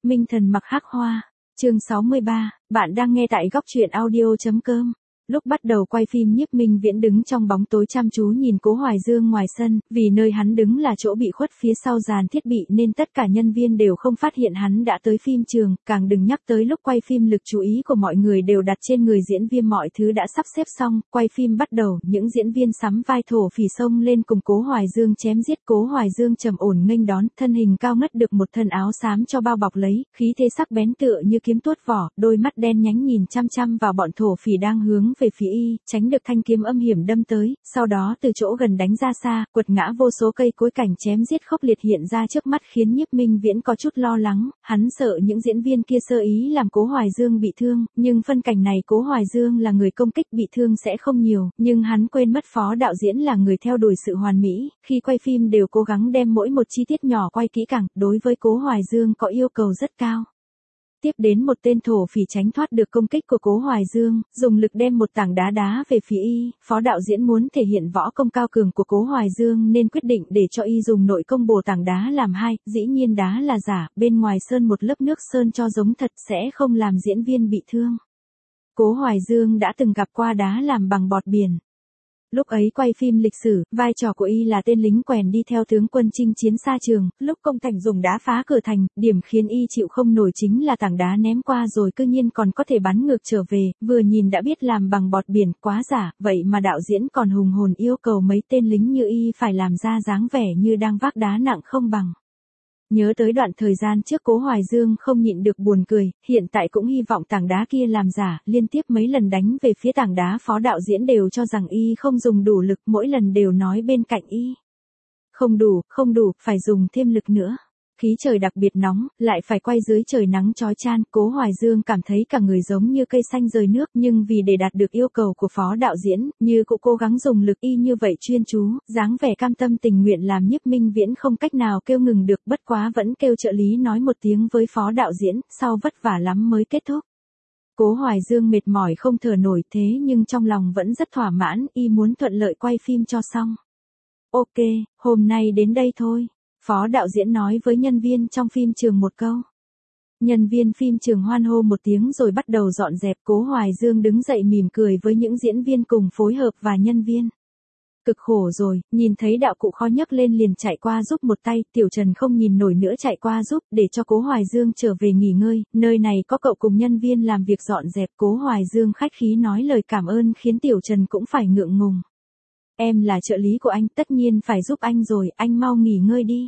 Minh thần mặc hắc hoa. Chương 63, bạn đang nghe tại góc truyện audio.com. Lúc bắt đầu quay phim Nhiếp Minh Viễn đứng trong bóng tối chăm chú nhìn Cố Hoài Dương ngoài sân, vì nơi hắn đứng là chỗ bị khuất phía sau dàn thiết bị nên tất cả nhân viên đều không phát hiện hắn đã tới phim trường, càng đừng nhắc tới lúc quay phim lực chú ý của mọi người đều đặt trên người diễn viên, mọi thứ đã sắp xếp xong, quay phim bắt đầu, những diễn viên sắm vai thổ phỉ xông lên cùng Cố Hoài Dương chém giết. Cố Hoài Dương trầm ổn nghênh đón, thân hình cao ngất được một thân áo xám cho bao bọc lấy, khí thế sắc bén tựa như kiếm tuốt vỏ, đôi mắt đen nhánh nhìn chăm chăm vào bọn thổ phỉ đang hướng về phía y, tránh được thanh kiếm âm hiểm đâm tới, sau đó từ chỗ gần đánh ra xa, quật ngã vô số cây cối, cảnh chém giết khốc liệt hiện ra trước mắt khiến Nhiếp Minh Viễn có chút lo lắng, hắn sợ những diễn viên kia sơ ý làm Cố Hoài Dương bị thương, nhưng phân cảnh này Cố Hoài Dương là người công kích, bị thương sẽ không nhiều, nhưng hắn quên mất phó đạo diễn là người theo đuổi sự hoàn mỹ, khi quay phim đều cố gắng đem mỗi một chi tiết nhỏ quay kỹ càng, đối với Cố Hoài Dương có yêu cầu rất cao. Tiếp đến một tên thổ phỉ tránh thoát được công kích của Cố Hoài Dương, dùng lực đem một tảng đá đá về phía y, phó đạo diễn muốn thể hiện võ công cao cường của Cố Hoài Dương nên quyết định để cho y dùng nội công bổ tảng đá làm hai, dĩ nhiên đá là giả, bên ngoài sơn một lớp nước sơn cho giống thật sẽ không làm diễn viên bị thương. Cố Hoài Dương đã từng gặp qua đá làm bằng bọt biển. Lúc ấy quay phim lịch sử, vai trò của y là tên lính quèn đi theo tướng quân chinh chiến xa trường, lúc công thành dùng đá phá cửa thành, điểm khiến y chịu không nổi chính là tảng đá ném qua rồi cư nhiên còn có thể bắn ngược trở về, vừa nhìn đã biết làm bằng bọt biển, quá giả, vậy mà đạo diễn còn hùng hồn yêu cầu mấy tên lính như y phải làm ra dáng vẻ như đang vác đá nặng không bằng. Nhớ tới đoạn thời gian trước Cố Hoài Dương không nhịn được buồn cười, hiện tại cũng hy vọng tảng đá kia làm giả, liên tiếp mấy lần đánh về phía tảng đá phó đạo diễn đều cho rằng y không dùng đủ lực, mỗi lần đều nói bên cạnh y. Không đủ, phải dùng thêm lực nữa. Khí trời đặc biệt nóng, lại phải quay dưới trời nắng chói chang, Cố Hoài Dương cảm thấy cả người giống như cây xanh rời nước, nhưng vì để đạt được yêu cầu của phó đạo diễn, như cũng cố gắng dùng lực y như vậy chuyên chú, dáng vẻ cam tâm tình nguyện làm Nhiếp Minh Viễn không cách nào kêu ngừng được, bất quá vẫn kêu trợ lý nói một tiếng với phó đạo diễn, sau vất vả lắm mới kết thúc. Cố Hoài Dương mệt mỏi không thở nổi thế nhưng trong lòng vẫn rất thỏa mãn, y muốn thuận lợi quay phim cho xong. Ok, hôm nay đến đây thôi. Phó đạo diễn nói với nhân viên trong phim trường một câu. Nhân viên phim trường hoan hô một tiếng rồi bắt đầu dọn dẹp. Cố Hoài Dương đứng dậy mỉm cười với những diễn viên cùng phối hợp và nhân viên. Cực khổ rồi, nhìn thấy đạo cụ khó nhấc lên liền chạy qua giúp một tay, Tiểu Trần không nhìn nổi nữa chạy qua giúp để cho Cố Hoài Dương trở về nghỉ ngơi, nơi này có cậu cùng nhân viên làm việc dọn dẹp. Cố Hoài Dương khách khí nói lời cảm ơn khiến Tiểu Trần cũng phải ngượng ngùng. Em là trợ lý của anh, tất nhiên phải giúp anh rồi, anh mau nghỉ ngơi đi.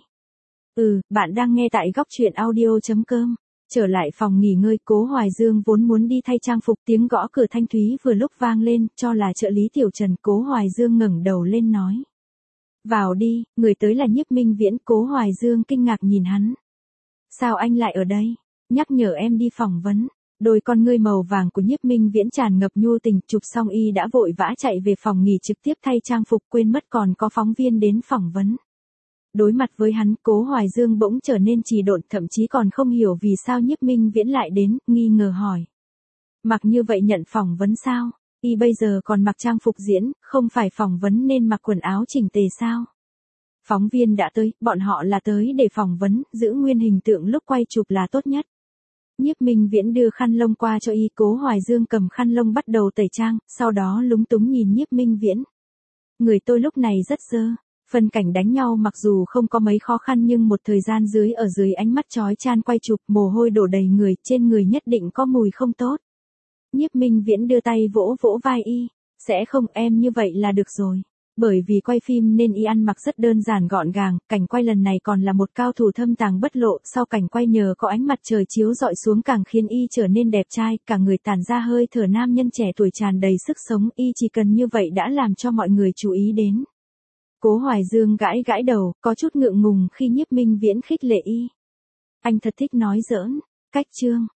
Bạn đang nghe tại góc truyện audio.com. Trở lại phòng nghỉ ngơi, Cố Hoài Dương vốn muốn đi thay trang phục, tiếng gõ cửa thanh thúy vừa lúc vang lên, cho là trợ lý Tiểu Trần. Cố Hoài Dương ngẩng đầu lên nói. Vào đi, người tới là Nhiếp Minh Viễn. Cố Hoài Dương kinh ngạc nhìn hắn. Sao anh lại ở đây? Nhắc nhở em đi phỏng vấn. Đôi con ngươi màu vàng của Nhiếp Minh Viễn tràn ngập nhu tình, chụp xong y đã vội vã chạy về phòng nghỉ trực tiếp thay trang phục, quên mất còn có phóng viên đến phỏng vấn. Đối mặt với hắn, Cố Hoài Dương bỗng trở nên trì độn, thậm chí còn không hiểu vì sao Nhiếp Minh Viễn lại đến, nghi ngờ hỏi. Mặc như vậy nhận phỏng vấn sao? Y bây giờ còn mặc trang phục diễn, không phải phỏng vấn nên mặc quần áo chỉnh tề sao? Phóng viên đã tới, bọn họ là tới để phỏng vấn, giữ nguyên hình tượng lúc quay chụp là tốt nhất. Nhiếp Minh Viễn đưa khăn lông qua cho y. Cố Hoài Dương cầm khăn lông bắt đầu tẩy trang, sau đó lúng túng nhìn Nhiếp Minh Viễn. Người tôi lúc này rất dơ. Phân cảnh đánh nhau mặc dù không có mấy khó khăn nhưng một thời gian ở dưới ánh mắt chói chan quay chụp, mồ hôi đổ đầy người, trên người nhất định có mùi không tốt. Nhiếp Minh Viễn đưa tay vỗ vỗ vai y. Sẽ không, em như vậy là được rồi. Bởi vì quay phim nên y ăn mặc rất đơn giản gọn gàng, cảnh quay lần này còn là một cao thủ thâm tàng bất lộ, sau cảnh quay nhờ có ánh mặt trời chiếu rọi xuống càng khiến y trở nên đẹp trai, cả người tản ra hơi thở nam nhân trẻ tuổi tràn đầy sức sống, y chỉ cần như vậy đã làm cho mọi người chú ý đến. Cố Hoài Dương gãi gãi đầu, có chút ngượng ngùng khi Nhiếp Minh Viễn khích lệ y. Anh thật thích nói giỡn. Cách chương.